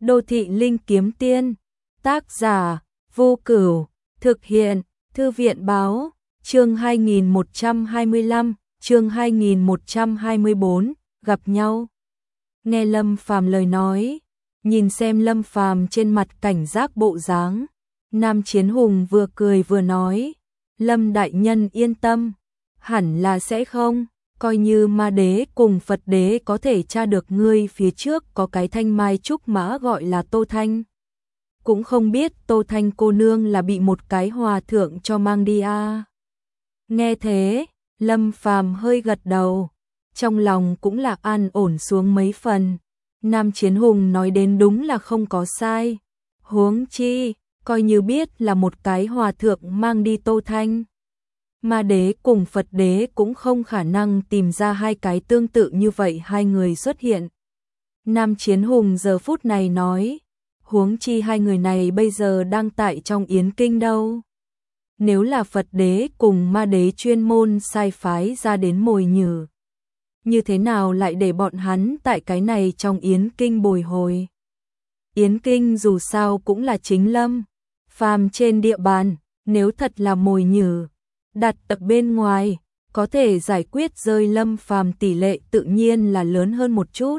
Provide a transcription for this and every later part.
Đô thị linh kiếm tiên, tác giả, Vô Cửu, thực hiện, Thư viện báo, chương 2125, chương 2124, gặp nhau. Nghe Lâm Phàm lời nói, nhìn xem Lâm Phàm trên mặt cảnh giác bộ dáng, Nam Chiến Hùng vừa cười vừa nói, Lâm đại nhân yên tâm, hẳn là sẽ không, coi như ma đế cùng Phật đế có thể tra được ngươi phía trước có cái thanh mai trúc mã gọi là Tô Thanh. Cũng không biết Tô Thanh cô nương là bị một cái hòa thượng cho mang đi à. Nghe thế, Lâm Phàm hơi gật đầu, trong lòng cũng là an ổn xuống mấy phần. Nam Chiến Hùng nói đến đúng là không có sai. Huống chi, coi như biết là một cái hòa thượng mang đi Tô Thanh. Ma đế cùng Phật đế cũng không khả năng tìm ra hai cái tương tự như vậy hai người xuất hiện. Nam Chiến Hùng giờ phút này nói, huống chi hai người này bây giờ đang tại trong Yến Kinh đâu. Nếu là Phật đế cùng ma đế chuyên môn sai phái ra đến mồi nhử, như thế nào lại để bọn hắn tại cái này trong Yến Kinh bồi hồi. Yến Kinh dù sao cũng là chính Lâm Phàm trên địa bàn, nếu thật là mồi nhử đặt ở bên ngoài, có thể giải quyết rơi Lâm Phàm tỷ lệ tự nhiên là lớn hơn một chút.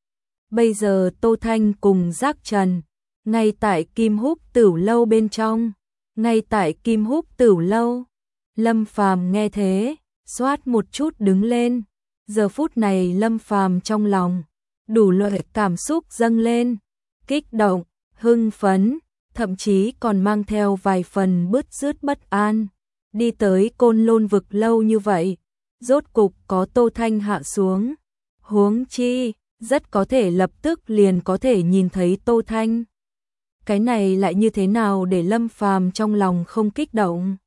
Bây giờ Tô Thanh cùng Giác Trần, ngay tại Kim Húc Tửu lâu bên trong, ngay tại Kim Húc Tửu lâu. Lâm Phàm nghe thế, xoát một chút đứng lên. Giờ phút này Lâm Phàm trong lòng đủ loại cảm xúc dâng lên, kích động, hưng phấn, thậm chí còn mang theo vài phần bứt rứt bất an. Đi tới Côn Lôn vực lâu như vậy, rốt cục có Tô Thanh hạ xuống. Huống chi, rất có thể lập tức liền có thể nhìn thấy Tô Thanh. Cái này lại như thế nào để Lâm Phàm trong lòng không kích động?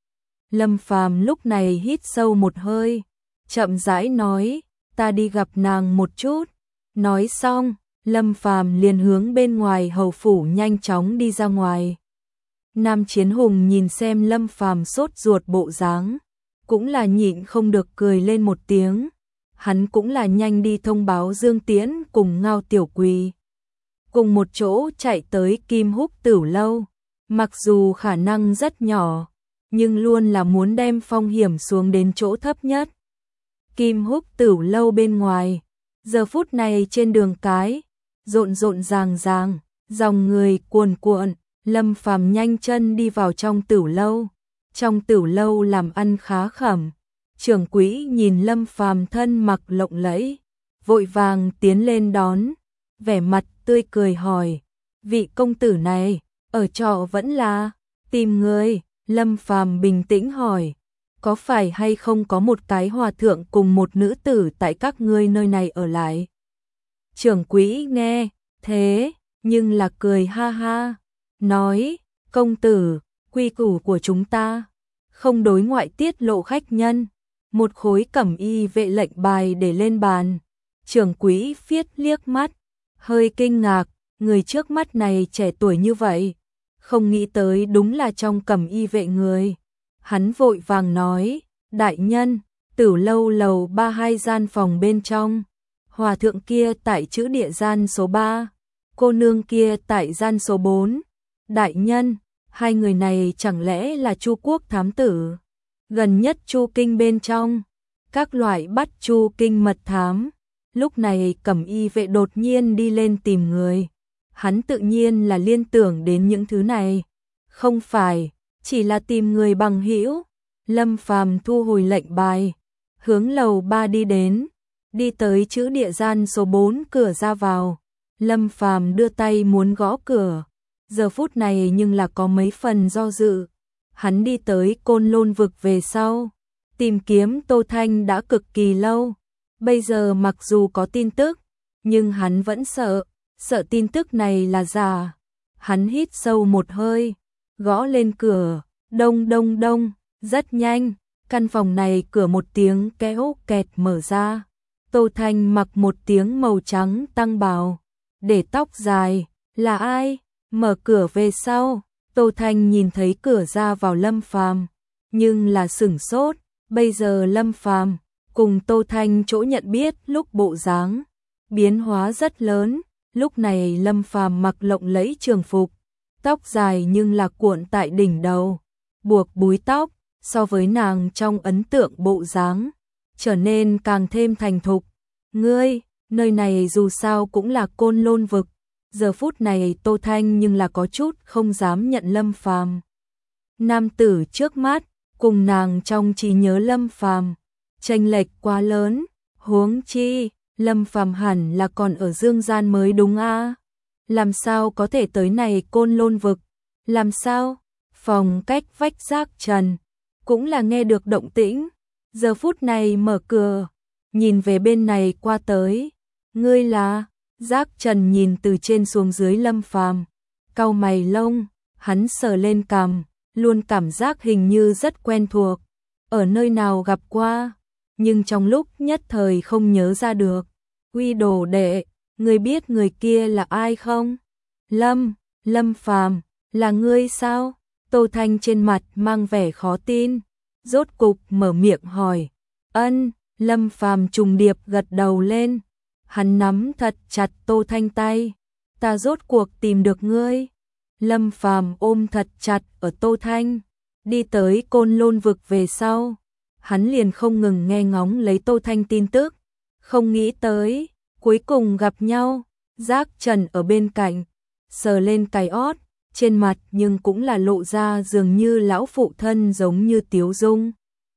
Lâm Phàm lúc này hít sâu một hơi, chậm rãi nói, ta đi gặp nàng một chút. Nói xong, Lâm Phàm liền hướng bên ngoài hầu phủ nhanh chóng đi ra ngoài. Nam Chiến Hùng nhìn xem Lâm Phàm sốt ruột bộ dáng, cũng là nhịn không được cười lên một tiếng. Hắn cũng là nhanh đi thông báo Dương Tiễn cùng Ngao Tiểu Quỳ cùng một chỗ chạy tới Kim Húc Tửu lâu. Mặc dù khả năng rất nhỏ, nhưng luôn là muốn đem phong hiểm xuống đến chỗ thấp nhất. Kim Húc Tửu lâu bên ngoài, giờ phút này trên đường cái, rộn rộn ràng ràng, dòng người cuồn cuộn. Lâm Phàm nhanh chân đi vào trong tửu lâu. Trong tửu lâu làm ăn khá khẩm. Trưởng quỹ nhìn Lâm Phàm thân mặc lộng lẫy, vội vàng tiến lên đón, vẻ mặt tươi cười hỏi, vị công tử này, ở trọ vẫn là tìm người? Lâm Phàm bình tĩnh hỏi, có phải hay không có một cái hòa thượng cùng một nữ tử tại các ngươi nơi này ở lại? Trưởng quỹ nghe thế, nhưng là cười ha ha, nói, công tử, quy củ của chúng ta, không đối ngoại tiết lộ khách nhân. Một khối cẩm y vệ lệnh bài để lên bàn. Trưởng quỹ phiết liếc mắt, hơi kinh ngạc, người trước mắt này trẻ tuổi như vậy, không nghĩ tới đúng là trong cẩm y vệ người. Hắn vội vàng nói, đại nhân, Tửu lâu lầu 32 gian phòng bên trong, hòa thượng kia tại chữ địa gian số 3, cô nương kia tại gian số 4. Đại nhân, hai người này chẳng lẽ là Chu quốc thám tử? Gần nhất Chu kinh bên trong, các loại bắt Chu kinh mật thám. Lúc này cẩm y vệ đột nhiên đi lên tìm người. Hắn tự nhiên là liên tưởng đến những thứ này. Không phải, chỉ là tìm người bằng hữu. Lâm Phàm thu hồi lệnh bài, hướng lầu 3 đi đến, đi tới chữ địa gian số 4 cửa ra vào. Lâm Phàm đưa tay muốn gõ cửa, giờ phút này nhưng là có mấy phần do dự. Hắn đi tới Côn Lôn vực về sau, tìm kiếm Tô Thanh đã cực kỳ lâu. Bây giờ mặc dù có tin tức, nhưng hắn vẫn sợ tin tức này là giả. Hắn hít sâu một hơi, gõ lên cửa, đông đông đông, rất nhanh, căn phòng này cửa một tiếng kéo kẹt mở ra. Tô Thanh mặc một tiếng màu trắng tăng bào, để tóc dài, là ai? Mở cửa về sau, Tô Thanh nhìn thấy cửa ra vào Lâm Phàm, nhưng là sửng sốt, bây giờ Lâm Phàm cùng Tô Thanh chỗ nhận biết lúc bộ dáng biến hóa rất lớn. Lúc này Lâm Phàm mặc lộng lẫy trường phục, tóc dài nhưng là cuộn tại đỉnh đầu, buộc búi tóc, so với nàng trong ấn tượng bộ dáng, trở nên càng thêm thành thục. Ngươi, nơi này dù sao cũng là Côn Lôn vực. Giờ phút này Tô Thanh nhưng là có chút không dám nhận Lâm Phàm. Nam tử trước mắt, cùng nàng trong trí nhớ Lâm Phàm, chênh lệch quá lớn, huống chi, Lâm Phàm hẳn là còn ở dương gian mới đúng a? Làm sao có thể tới này Côn Lôn vực? Làm sao? Phòng cách vách Giác Trần cũng là nghe được động tĩnh, giờ phút này mở cửa, nhìn về bên này qua tới. Ngươi là? Giác Trần nhìn từ trên xuống dưới Lâm Phàm, cau mày lông, hắn sờ lên cằm, luôn cảm giác hình như rất quen thuộc, ở nơi nào gặp qua, nhưng trong lúc nhất thời không nhớ ra được. Uy đồ đệ, ngươi biết người kia là ai không? Lâm Phàm, là ngươi sao? Tô Thanh trên mặt mang vẻ khó tin, rốt cục mở miệng hỏi. Ân, Lâm Phàm trùng điệp gật đầu lên. Hắn nắm thật chặt Tô Thanh tay. Ta rốt cuộc tìm được ngươi. Lâm Phàm ôm thật chặt ở Tô Thanh. Đi tới Côn Lôn vực về sau, hắn liền không ngừng nghe ngóng lấy Tô Thanh tin tức. Không nghĩ tới, cuối cùng gặp nhau. Giác Trần ở bên cạnh, sờ lên cái ót, trên mặt nhưng cũng là lộ ra dường như lão phụ thân giống như tiếu dung.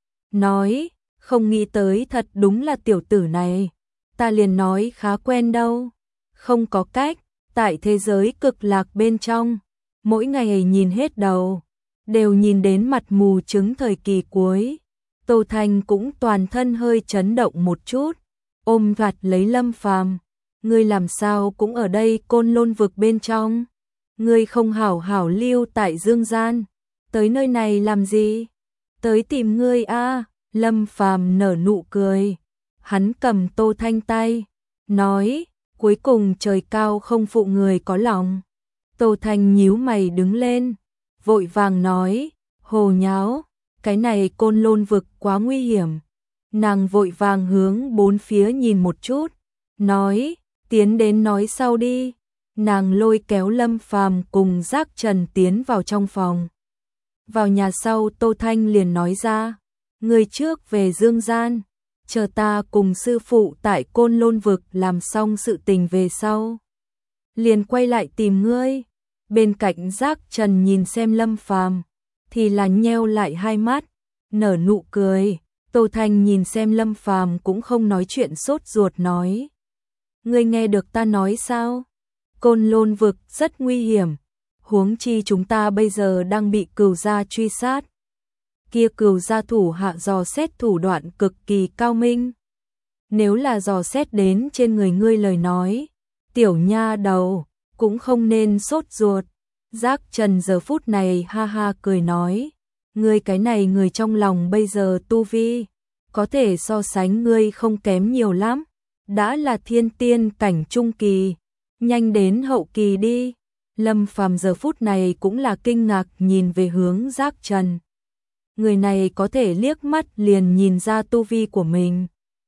Nói, không nghĩ tới thật đúng là tiểu tử này. Ta liền nói khá quen đâu. Không có cách, tại thế giới cực lạc bên trong, mỗi ngày nhìn hết đầu, đều nhìn đến mặt mù trứng thời kỳ cuối. Tô Thanh cũng toàn thân hơi chấn động một chút, ôm gạt lấy Lâm Phàm. Ngươi làm sao cũng ở đây Côn Lôn vực bên trong? Ngươi không hảo hảo lưu tại dương gian, tới nơi này làm gì? Tới tìm ngươi a. Lâm Phàm nở nụ cười, hắn cầm Tô Thanh tay, nói, cuối cùng trời cao không phụ người có lòng. Tô Thanh nhíu mày đứng lên, vội vàng nói, hồ nháo, cái này Côn Lôn vực quá nguy hiểm. Nàng vội vàng hướng bốn phía nhìn một chút, nói, tiến đến nói sau đi. Nàng lôi kéo Lâm Phàm cùng Giác Trần tiến vào trong phòng. Vào nhà sau Tô Thanh liền nói ra, người trước về dương gian, chờ ta cùng sư phụ tại Côn Lôn vực làm xong sự tình về sau, liền quay lại tìm ngươi. Bên cạnh Giác Trần nhìn xem Lâm Phàm thì là nheo lại hai mắt, nở nụ cười. Tô Thanh nhìn xem Lâm Phàm cũng không nói chuyện sốt ruột nói, ngươi nghe được ta nói sao? Côn Lôn vực rất nguy hiểm, huống chi chúng ta bây giờ đang bị Cửu gia truy sát. Kia Cửu gia thủ hạ dò xét thủ đoạn cực kỳ cao minh. Nếu là dò xét đến trên người ngươi lời nói, tiểu nha đầu cũng không nên sốt ruột. Giác Trần giờ phút này ha ha cười nói, ngươi cái này người trong lòng bây giờ tu vi, có thể so sánh ngươi không kém nhiều lắm, đã là thiên tiên cảnh trung kỳ, nhanh đến hậu kỳ đi. Lâm Phàm giờ phút này cũng là kinh ngạc nhìn về hướng Giác Trần. Người này có thể liếc mắt liền nhìn ra tu vi của mình.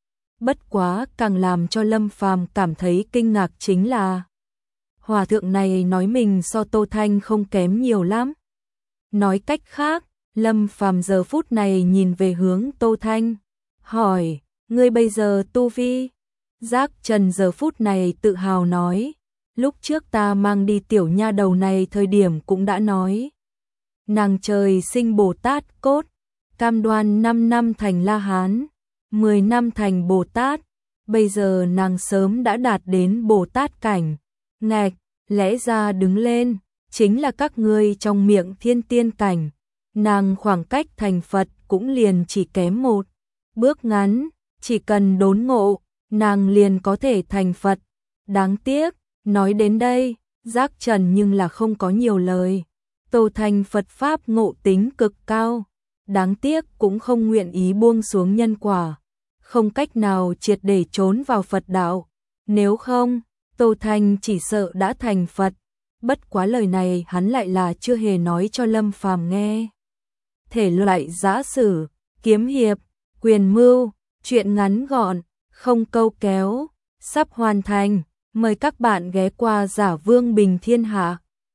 Bất quá càng làm cho Lâm Phàm cảm thấy kinh ngạc chính là hòa thượng này nói mình so Tô Thanh không kém nhiều lắm. Nói cách khác, Lâm Phàm giờ phút này nhìn về hướng Tô Thanh, hỏi, ngươi bây giờ tu vi? Giác Trần giờ phút này tự hào nói, lúc trước ta mang đi tiểu nha đầu này thời điểm cũng đã nói. Nàng trời sinh Bồ Tát cốt, cam đoan 5 năm thành La Hán, 10 năm thành Bồ Tát, bây giờ nàng sớm đã đạt đến Bồ Tát cảnh. Ngạch, lẽ ra đứng lên, chính là các ngươi trong miệng thiên tiên cảnh, nàng khoảng cách thành Phật cũng liền chỉ kém một bước ngắn, chỉ cần đốn ngộ, nàng liền có thể thành Phật. Đáng tiếc, nói đến đây, Giác Trần nhưng là không có nhiều lời. Tô Thanh Phật Pháp ngộ tính cực cao, đáng tiếc cũng không nguyện ý buông xuống nhân quả, không cách nào triệt để trốn vào Phật đạo. Nếu không, Tô Thanh chỉ sợ đã thành Phật. Bất quá lời này hắn lại là chưa hề nói cho Lâm Phàm nghe. Thể loại giã sử, kiếm hiệp, quyền mưu, truyện ngắn gọn, không câu kéo, sắp hoàn thành. Mời các bạn ghé qua Giả Vương Bình Thiên Hạ.